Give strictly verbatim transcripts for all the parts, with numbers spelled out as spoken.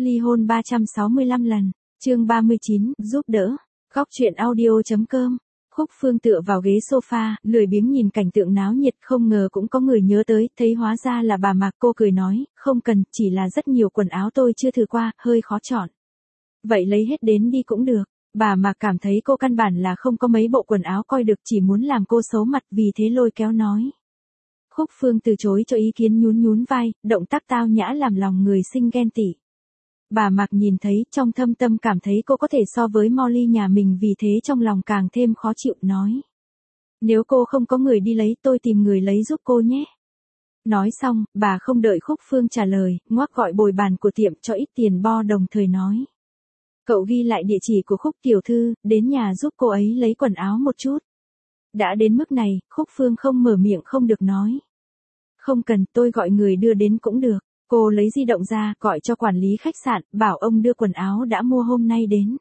Ly hôn ba trăm sáu mươi lăm lần. Chương ba mươi chín, giúp đỡ. Góc truyện audio.com. Khúc Phương tựa vào ghế sofa, lười biếng nhìn cảnh tượng náo nhiệt, không ngờ cũng có người nhớ tới, thấy hóa ra là bà Mạc. Cô cười nói, không cần, chỉ là rất nhiều quần áo tôi chưa thử qua, hơi khó chọn. Vậy lấy hết đến đi cũng được. Bà Mạc cảm thấy cô căn bản là không có mấy bộ quần áo coi được, chỉ muốn làm cô xấu mặt, vì thế lôi kéo nói. Khúc Phương từ chối cho ý kiến, nhún nhún vai, động tác tao nhã làm lòng người sinh ghen tị. Bà Mạc nhìn thấy, trong thâm tâm cảm thấy cô có thể so với Molly nhà mình, vì thế trong lòng càng thêm khó chịu, nói. Nếu cô không có người đi lấy, tôi tìm người lấy giúp cô nhé. Nói xong, bà không đợi Khúc Phương trả lời, ngoắc gọi bồi bàn của tiệm cho ít tiền bo, đồng thời nói. Cậu ghi lại địa chỉ của Khúc tiểu thư, đến nhà giúp cô ấy lấy quần áo một chút. Đã đến mức này, Khúc Phương không mở miệng không được nói. Không cần, tôi gọi người đưa đến cũng được. Cô lấy di động ra, gọi cho quản lý khách sạn, bảo ông đưa quần áo đã mua hôm nay đến.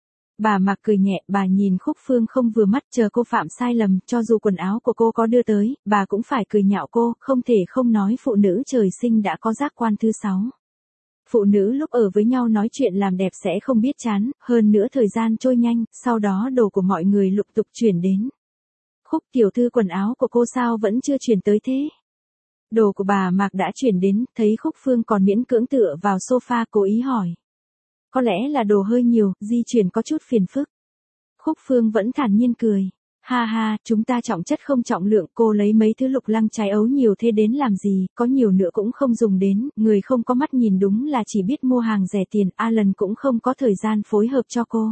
Bà Mạc cười nhẹ, bà nhìn Khúc Phương không vừa mắt, chờ cô phạm sai lầm, cho dù quần áo của cô có đưa tới, bà cũng phải cười nhạo cô, không thể không nói phụ nữ trời sinh đã có giác quan thứ sáu. Phụ nữ lúc ở với nhau nói chuyện làm đẹp sẽ không biết chán, hơn nữa thời gian trôi nhanh, sau đó đồ của mọi người lục tục chuyển đến. Khúc tiểu thư, quần áo của cô sao vẫn chưa chuyển tới thế? Đồ của bà Mạc đã chuyển đến, thấy Khúc Phương còn miễn cưỡng tựa vào sofa, cố ý hỏi. Có lẽ là đồ hơi nhiều, di chuyển có chút phiền phức. Khúc Phương vẫn thản nhiên cười. Ha ha, chúng ta trọng chất không trọng lượng, cô lấy mấy thứ lục lăng trái ấu nhiều thế đến làm gì, có nhiều nữa cũng không dùng đến, người không có mắt nhìn đúng là chỉ biết mua hàng rẻ tiền, Alan cũng không có thời gian phối hợp cho cô.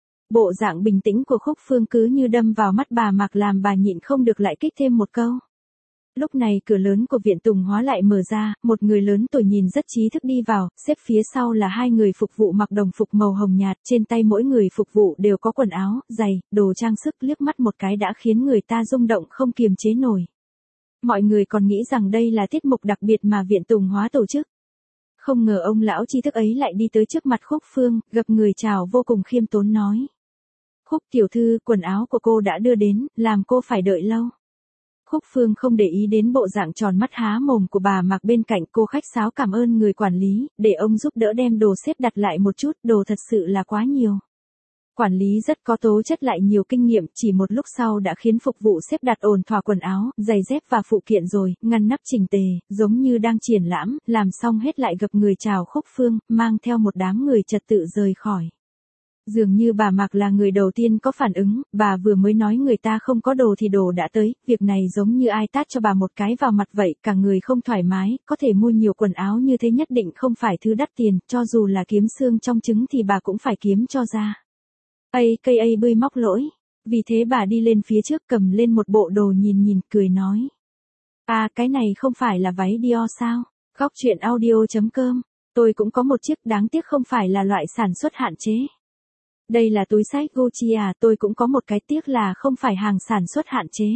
Bộ dạng bình tĩnh của Khúc Phương cứ như đâm vào mắt bà Mạc, làm bà nhịn không được lại kích thêm một câu. Lúc này cửa lớn của viện tùng hóa lại mở ra, một người lớn tuổi nhìn rất trí thức đi vào, xếp phía sau là hai người phục vụ mặc đồng phục màu hồng nhạt, trên tay mỗi người phục vụ đều có quần áo, giày, đồ trang sức, liếc mắt một cái đã khiến người ta rung động không kiềm chế nổi. Mọi người còn nghĩ rằng đây là tiết mục đặc biệt mà viện tùng hóa tổ chức. Không ngờ ông lão trí thức ấy lại đi tới trước mặt Khúc Phương, gặp người chào vô cùng khiêm tốn nói. Khúc tiểu thư, quần áo của cô đã đưa đến, làm cô phải đợi lâu. Khúc Phương không để ý đến bộ dạng tròn mắt há mồm của bà Mạc bên cạnh, cô khách sáo cảm ơn người quản lý, để ông giúp đỡ đem đồ xếp đặt lại một chút, đồ thật sự là quá nhiều. Quản lý rất có tố chất lại nhiều kinh nghiệm, chỉ một lúc sau đã khiến phục vụ xếp đặt ổn thỏa quần áo, giày dép và phụ kiện rồi, ngăn nắp chỉnh tề, giống như đang triển lãm, làm xong hết lại gặp người chào Khúc Phương, mang theo một đám người trật tự rời khỏi. Dường như bà Mạc là người đầu tiên có phản ứng, bà vừa mới nói người ta không có đồ thì đồ đã tới, việc này giống như ai tát cho bà một cái vào mặt vậy, cả người không thoải mái, có thể mua nhiều quần áo như thế nhất định không phải thứ đắt tiền, cho dù là kiếm xương trong trứng thì bà cũng phải kiếm cho ra. a ca a bươi móc lỗi, vì thế bà đi lên phía trước cầm lên một bộ đồ nhìn nhìn, cười nói. À, cái này không phải là váy Dior sao? Góc truyện audio.com, tôi cũng có một chiếc, đáng tiếc không phải là loại sản xuất hạn chế. Đây là túi xách Gucci à, tôi cũng có một cái, tiếc là không phải hàng sản xuất hạn chế.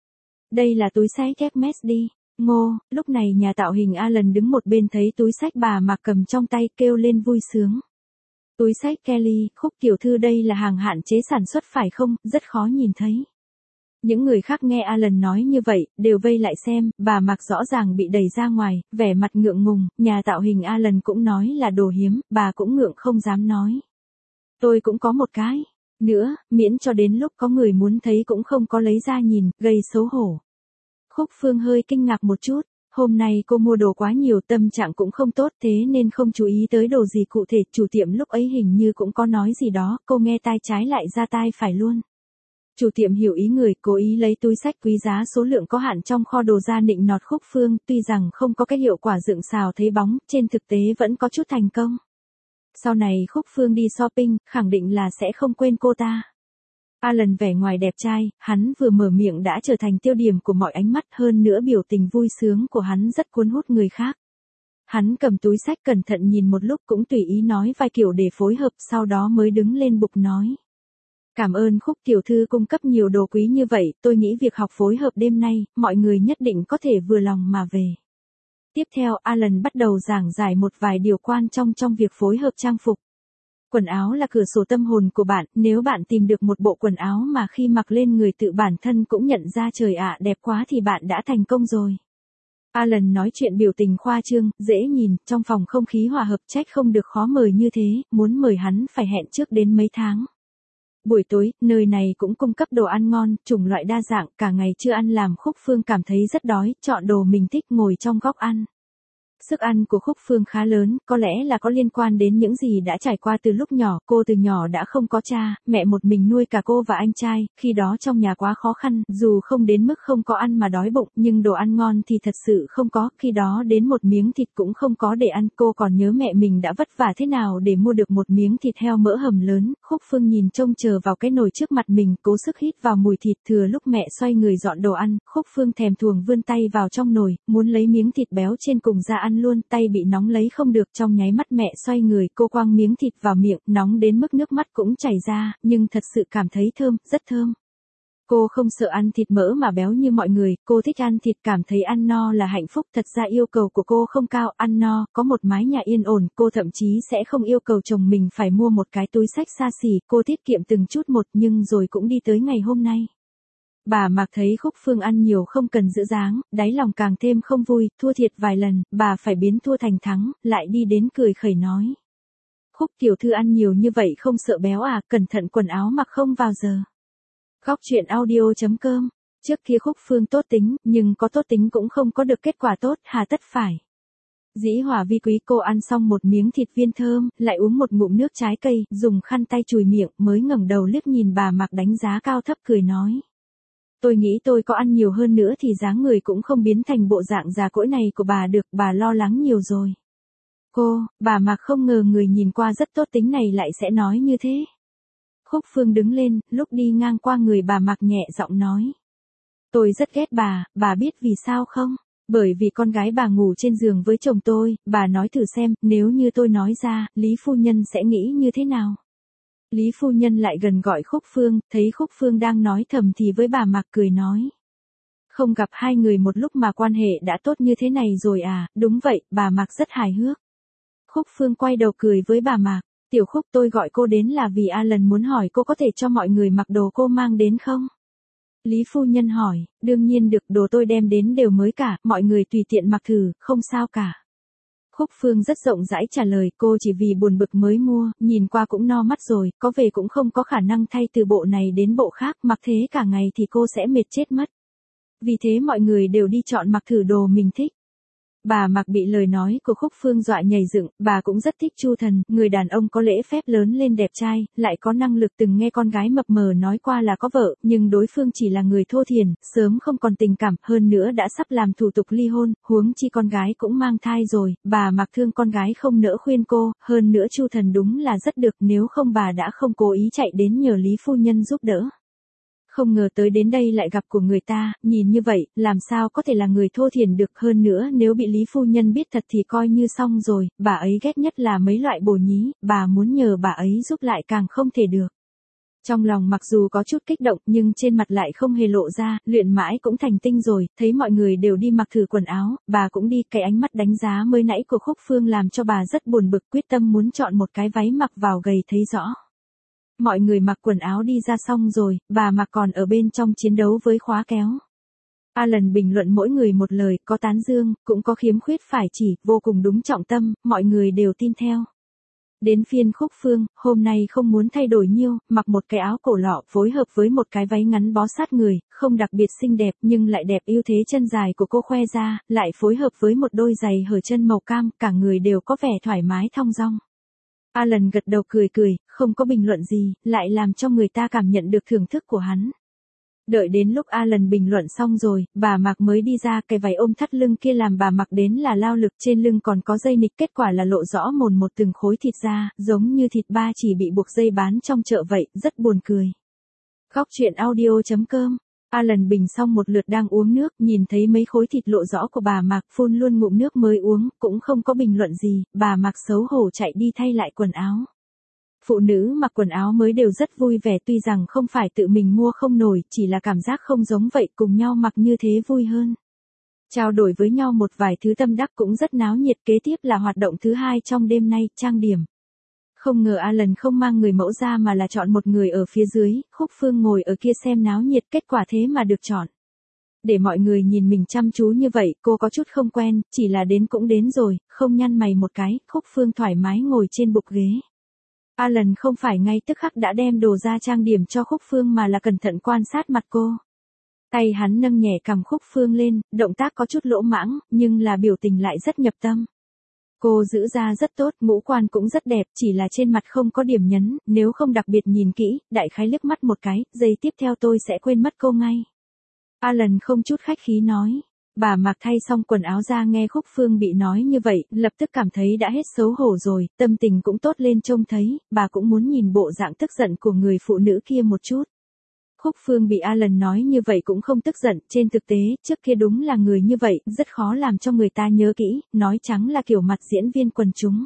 Đây là túi xách Hermes đi. Ngô, lúc này nhà tạo hình Alan đứng một bên thấy túi xách bà Mạc cầm trong tay, kêu lên vui sướng. Túi xách Kelly, Khúc tiểu thư, đây là hàng hạn chế sản xuất phải không, rất khó nhìn thấy. Những người khác nghe Alan nói như vậy, đều vây lại xem, bà Mạc rõ ràng bị đẩy ra ngoài, vẻ mặt ngượng ngùng, nhà tạo hình Alan cũng nói là đồ hiếm, bà cũng ngượng không dám nói. Tôi cũng có một cái. Nữa, miễn cho đến lúc có người muốn thấy cũng không có lấy ra nhìn, gây xấu hổ. Khúc Phương hơi kinh ngạc một chút, hôm nay cô mua đồ quá nhiều, tâm trạng cũng không tốt, thế nên không chú ý tới đồ gì cụ thể, chủ tiệm lúc ấy hình như cũng có nói gì đó, cô nghe tai trái lại ra tai phải luôn. Chủ tiệm hiểu ý người, cố ý lấy túi xách quý giá số lượng có hạn trong kho đồ ra nịnh nọt Khúc Phương, tuy rằng không có cái hiệu quả dựng xào thấy bóng, trên thực tế vẫn có chút thành công. Sau này Khúc Phương đi shopping, khẳng định là sẽ không quên cô ta. Alan vẻ ngoài đẹp trai, hắn vừa mở miệng đã trở thành tiêu điểm của mọi ánh mắt, hơn nữa biểu tình vui sướng của hắn rất cuốn hút người khác. Hắn cầm túi xách cẩn thận nhìn một lúc, cũng tùy ý nói vài kiểu để phối hợp, sau đó mới đứng lên bục nói. Cảm ơn Khúc tiểu thư cung cấp nhiều đồ quý như vậy, tôi nghĩ việc học phối hợp đêm nay, mọi người nhất định có thể vừa lòng mà về. Tiếp theo, Alan bắt đầu giảng giải một vài điều quan trọng trong việc phối hợp trang phục. Quần áo là cửa sổ tâm hồn của bạn, nếu bạn tìm được một bộ quần áo mà khi mặc lên người tự bản thân cũng nhận ra trời ạ đẹp quá thì bạn đã thành công rồi. Alan nói chuyện biểu tình khoa trương, dễ nhìn, trong phòng không khí hòa hợp, trách không được khó mời như thế, muốn mời hắn phải hẹn trước đến mấy tháng. Buổi tối, nơi này cũng cung cấp đồ ăn ngon, chủng loại đa dạng, cả ngày chưa ăn làm Khúc Phương cảm thấy rất đói, chọn đồ mình thích ngồi trong góc ăn. Sức ăn của Khúc Phương khá lớn, có lẽ là có liên quan đến những gì đã trải qua từ lúc nhỏ, cô từ nhỏ đã không có cha, mẹ một mình nuôi cả cô và anh trai, khi đó trong nhà quá khó khăn, dù không đến mức không có ăn mà đói bụng, nhưng đồ ăn ngon thì thật sự không có, khi đó đến một miếng thịt cũng không có để ăn, cô còn nhớ mẹ mình đã vất vả thế nào để mua được một miếng thịt heo mỡ hầm lớn. Khúc Phương nhìn trông chờ vào cái nồi trước mặt mình, cố sức hít vào mùi thịt, thừa lúc mẹ xoay người dọn đồ ăn, Khúc Phương thèm thuồng vươn tay vào trong nồi, muốn lấy miếng thịt béo trên cùng ra ăn luôn, tay bị nóng lấy không được, trong nháy mắt mẹ xoay người, cô quăng miếng thịt vào miệng, nóng đến mức nước mắt cũng chảy ra, nhưng thật sự cảm thấy thơm, rất thơm. Cô không sợ ăn thịt mỡ mà béo như mọi người, cô thích ăn thịt, cảm thấy ăn no là hạnh phúc, thật ra yêu cầu của cô không cao, ăn no, có một mái nhà yên ổn, cô thậm chí sẽ không yêu cầu chồng mình phải mua một cái túi xách xa xỉ, cô tiết kiệm từng chút một, nhưng rồi cũng đi tới ngày hôm nay. Bà Mạc thấy Khúc Phương ăn nhiều không cần giữ dáng, đáy lòng càng thêm không vui, thua thiệt vài lần, bà phải biến thua thành thắng, lại đi đến cười khẩy nói. Khúc tiểu thư ăn nhiều như vậy không sợ béo à, cẩn thận quần áo mặc không vào giờ. Góc chuyện audio chấm com. Trước kia Khúc Phương tốt tính, nhưng có tốt tính cũng không có được kết quả tốt, hà tất phải. Dĩ hòa vi quý, cô ăn xong một miếng thịt viên thơm, lại uống một ngụm nước trái cây, dùng khăn tay chùi miệng, mới ngẩng đầu liếc nhìn bà Mạc đánh giá cao thấp cười nói. Tôi nghĩ tôi có ăn nhiều hơn nữa thì dáng người cũng không biến thành bộ dạng già cỗi này của bà được, bà lo lắng nhiều rồi. Cô, bà Mạc không ngờ người nhìn qua rất tốt tính này lại sẽ nói như thế. Khúc Phương đứng lên, lúc đi ngang qua người bà Mạc nhẹ giọng nói. Tôi rất ghét bà, bà biết vì sao không? Bởi vì con gái bà ngủ trên giường với chồng tôi, bà nói thử xem, nếu như tôi nói ra, Lý phu nhân sẽ nghĩ như thế nào? Lý phu nhân lại gần gọi Khúc Phương, thấy Khúc Phương đang nói thầm thì với bà Mạc cười nói. Không gặp hai người một lúc mà quan hệ đã tốt như thế này rồi à, đúng vậy, bà Mạc rất hài hước. Khúc Phương quay đầu cười với bà Mạc, tiểu Khúc tôi gọi cô đến là vì Alan muốn hỏi cô có thể cho mọi người mặc đồ cô mang đến không? Lý phu nhân hỏi, đương nhiên được, đồ tôi đem đến đều mới cả, mọi người tùy tiện mặc thử, không sao cả. Khúc Phương rất rộng rãi trả lời, cô chỉ vì buồn bực mới mua, nhìn qua cũng no mắt rồi, có về cũng không có khả năng thay từ bộ này đến bộ khác, mặc thế cả ngày thì cô sẽ mệt chết mất. Vì thế mọi người đều đi chọn mặc thử đồ mình thích. Bà Mạc bị lời nói của Khúc Phương dọa nhảy dựng, bà cũng rất thích Chu Thần, người đàn ông có lễ phép, lớn lên đẹp trai, lại có năng lực, từng nghe con gái mập mờ nói qua là có vợ, nhưng đối phương chỉ là người thô thiển, sớm không còn tình cảm, hơn nữa đã sắp làm thủ tục ly hôn, huống chi con gái cũng mang thai rồi, bà Mạc thương con gái không nỡ khuyên cô, hơn nữa Chu Thần đúng là rất được, nếu không bà đã không cố ý chạy đến nhờ Lý phu nhân giúp đỡ. Không ngờ tới đến đây lại gặp của người ta, nhìn như vậy, làm sao có thể là người thô thiển được, hơn nữa nếu bị Lý phu nhân biết thật thì coi như xong rồi, bà ấy ghét nhất là mấy loại bồ nhí, bà muốn nhờ bà ấy giúp lại càng không thể được. Trong lòng mặc dù có chút kích động nhưng trên mặt lại không hề lộ ra, luyện mãi cũng thành tinh rồi, thấy mọi người đều đi mặc thử quần áo, bà cũng đi, cái ánh mắt đánh giá mới nãy của Khúc Phương làm cho bà rất buồn bực, quyết tâm muốn chọn một cái váy mặc vào gầy thấy rõ. Mọi người mặc quần áo đi ra xong rồi, bà Mạc còn ở bên trong chiến đấu với khóa kéo. Alan bình luận mỗi người một lời, có tán dương, cũng có khiếm khuyết phải chỉ, vô cùng đúng trọng tâm, mọi người đều tin theo. Đến phiên Khúc Phương, hôm nay không muốn thay đổi nhiêu, mặc một cái áo cổ lọ phối hợp với một cái váy ngắn bó sát người, không đặc biệt xinh đẹp nhưng lại đẹp, ưu thế chân dài của cô khoe ra, lại phối hợp với một đôi giày hở chân màu cam, cả người đều có vẻ thoải mái thong dong. Alan gật đầu cười cười, không có bình luận gì, lại làm cho người ta cảm nhận được thưởng thức của hắn. Đợi đến lúc Alan bình luận xong rồi, bà Mạc mới đi ra, cái váy ôm thắt lưng kia làm bà mặc đến là lao lực, trên lưng còn có dây nịch, kết quả là lộ rõ mồn một từng khối thịt ra, giống như thịt ba chỉ bị buộc dây bán trong chợ vậy, rất buồn cười. Góc chuyện audio chấm com. Alan bình xong một lượt đang uống nước, nhìn thấy mấy khối thịt lộ rõ của bà Mạc, phun luôn ngụm nước mới uống, cũng không có bình luận gì, bà Mạc xấu hổ chạy đi thay lại quần áo. Phụ nữ mặc quần áo mới đều rất vui vẻ, tuy rằng không phải tự mình mua không nổi, chỉ là cảm giác không giống vậy, cùng nhau mặc như thế vui hơn. Trao đổi với nhau một vài thứ tâm đắc cũng rất náo nhiệt, kế tiếp là hoạt động thứ hai trong đêm nay, trang điểm. Không ngờ Alan không mang người mẫu ra mà là chọn một người ở phía dưới, Khúc Phương ngồi ở kia xem náo nhiệt, kết quả thế mà được chọn. để mọi người nhìn mình chăm chú như vậy, cô có chút không quen, chỉ là đến cũng đến rồi, không nhăn mày một cái, Khúc Phương thoải mái ngồi trên bục ghế. Alan không phải ngay tức khắc đã đem đồ ra trang điểm cho Khúc Phương mà là cẩn thận quan sát mặt cô. Tay hắn nâng nhẹ cằm Khúc Phương lên, động tác có chút lỗ mãng, nhưng là biểu tình lại rất nhập tâm. Cô giữ da rất tốt, ngũ quan cũng rất đẹp, chỉ là trên mặt không có điểm nhấn, nếu không đặc biệt nhìn kỹ, đại khái liếc mắt một cái, giây tiếp theo tôi sẽ quên mất cô ngay. Alan không chút khách khí nói. Bà mặc thay xong quần áo ra nghe Khúc Phương bị nói như vậy, lập tức cảm thấy đã hết xấu hổ rồi, tâm tình cũng tốt lên trông thấy, bà cũng muốn nhìn bộ dạng tức giận của người phụ nữ kia một chút. Khúc Phương bị Alan nói như vậy cũng không tức giận, trên thực tế, trước kia đúng là người như vậy, rất khó làm cho người ta nhớ kỹ, nói trắng là kiểu mặt diễn viên quần chúng.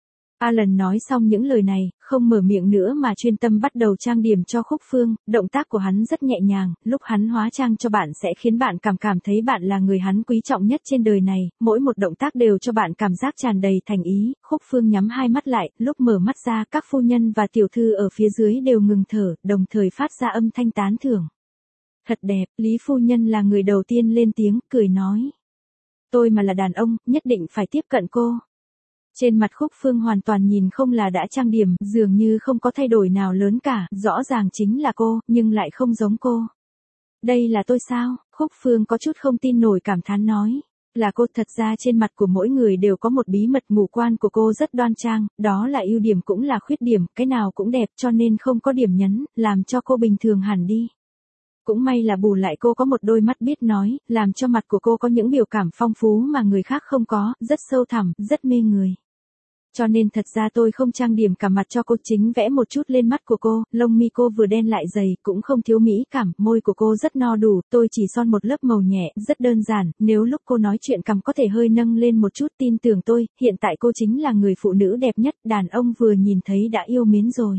Alan nói xong những lời này, không mở miệng nữa mà chuyên tâm bắt đầu trang điểm cho Khúc Phương, động tác của hắn rất nhẹ nhàng, lúc hắn hóa trang cho bạn sẽ khiến bạn cảm cảm thấy bạn là người hắn quý trọng nhất trên đời này, mỗi một động tác đều cho bạn cảm giác tràn đầy thành ý. Khúc Phương nhắm hai mắt lại, lúc mở mắt ra các phu nhân và tiểu thư ở phía dưới đều ngừng thở, đồng thời phát ra âm thanh tán thưởng. Thật đẹp, Lý phu nhân là người đầu tiên lên tiếng, cười nói. Tôi mà là đàn ông, nhất định phải tiếp cận cô. Trên mặt Khúc Phương hoàn toàn nhìn không là đã trang điểm, dường như không có thay đổi nào lớn cả, rõ ràng chính là cô, nhưng lại không giống cô. Đây là tôi sao? Khúc Phương có chút không tin nổi cảm thán nói. Là cô, thật ra trên mặt của mỗi người đều có một bí mật, ngũ quan của cô rất đoan trang, đó là ưu điểm cũng là khuyết điểm, cái nào cũng đẹp cho nên không có điểm nhấn, làm cho cô bình thường hẳn đi. Cũng may là bù lại cô có một đôi mắt biết nói, làm cho mặt của cô có những biểu cảm phong phú mà người khác không có, rất sâu thẳm, rất mê người. Cho nên thật ra tôi không trang điểm cả mặt cho cô, chính vẽ một chút lên mắt của cô, lông mi cô vừa đen lại dày, cũng không thiếu mỹ cảm, môi của cô rất no đủ, tôi chỉ son một lớp màu nhẹ, rất đơn giản, nếu lúc cô nói chuyện cằm có thể hơi nâng lên một chút, tin tưởng tôi, hiện tại cô chính là người phụ nữ đẹp nhất, đàn ông vừa nhìn thấy đã yêu mến rồi.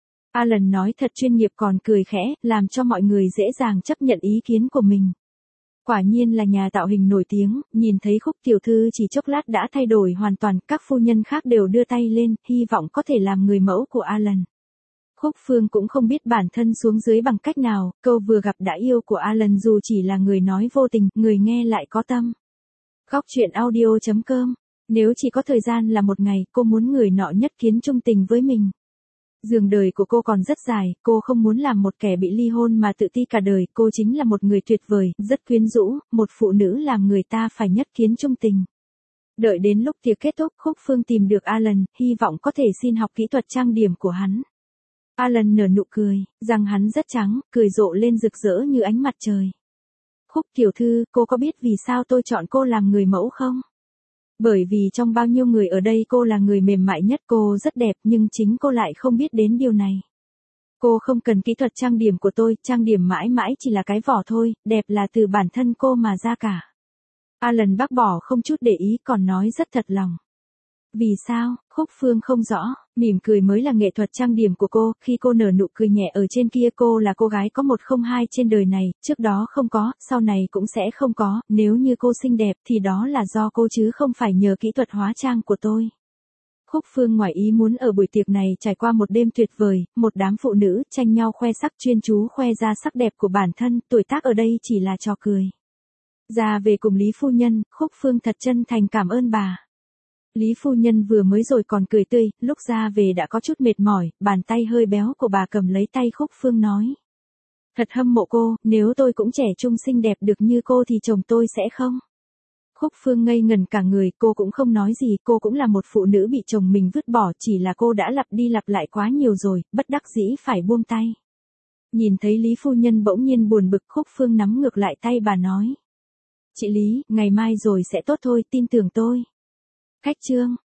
Alan nói thật chuyên nghiệp còn cười khẽ, làm cho mọi người dễ dàng chấp nhận ý kiến của mình. Quả nhiên là nhà tạo hình nổi tiếng, nhìn thấy Khúc tiểu thư chỉ chốc lát đã thay đổi hoàn toàn, các phu nhân khác đều đưa tay lên, hy vọng có thể làm người mẫu của Alan. Khúc Phương cũng không biết bản thân xuống dưới bằng cách nào, câu vừa gặp đã yêu của Alan dù chỉ là người nói vô tình, người nghe lại có tâm. Góc truyện audio chấm com. Nếu chỉ có thời gian là một ngày, cô muốn người nọ nhất kiến chung tình với mình. Giường đời của cô còn rất dài, cô không muốn làm một kẻ bị ly hôn mà tự ti cả đời, cô chính là một người tuyệt vời, rất quyến rũ, một phụ nữ làm người ta phải nhất kiến chung tình. Đợi đến lúc tiệc kết thúc, Khúc Phương tìm được Alan, hy vọng có thể xin học kỹ thuật trang điểm của hắn. Alan nở nụ cười, răng hắn rất trắng, cười rộ lên rực rỡ như ánh mặt trời. Khúc tiểu thư, cô có biết vì sao tôi chọn cô làm người mẫu không? Bởi vì trong bao nhiêu người ở đây cô là người mềm mại nhất, cô rất đẹp nhưng chính cô lại không biết đến điều này. Cô không cần kỹ thuật trang điểm của tôi, trang điểm mãi mãi chỉ là cái vỏ thôi, đẹp là từ bản thân cô mà ra cả. Alan bác bỏ không chút để ý còn nói rất thật lòng. Vì sao? Khúc Phương không rõ, mỉm cười mới là nghệ thuật trang điểm của cô, khi cô nở nụ cười nhẹ ở trên kia cô là cô gái có một không hai trên đời này, trước đó không có, sau này cũng sẽ không có, nếu như cô xinh đẹp thì đó là do cô chứ không phải nhờ kỹ thuật hóa trang của tôi. Khúc Phương ngoài ý muốn ở buổi tiệc này trải qua một đêm tuyệt vời, một đám phụ nữ tranh nhau khoe sắc chuyên chú khoe ra sắc đẹp của bản thân, tuổi tác ở đây chỉ là trò cười. Ra về cùng Lý phu nhân, Khúc Phương thật chân thành cảm ơn bà. Lý phu nhân vừa mới rồi còn cười tươi, lúc ra về đã có chút mệt mỏi, bàn tay hơi béo của bà cầm lấy tay Khúc Phương nói. Thật hâm mộ cô, nếu tôi cũng trẻ trung xinh đẹp được như cô thì chồng tôi sẽ không? Khúc Phương ngây ngần cả người, cô cũng không nói gì, cô cũng là một phụ nữ bị chồng mình vứt bỏ, chỉ là cô đã lặp đi lặp lại quá nhiều rồi, bất đắc dĩ phải buông tay. Nhìn thấy Lý phu nhân bỗng nhiên buồn bực, Khúc Phương nắm ngược lại tay bà nói. Chị Lý, ngày mai rồi sẽ tốt thôi, tin tưởng tôi. Khách trương.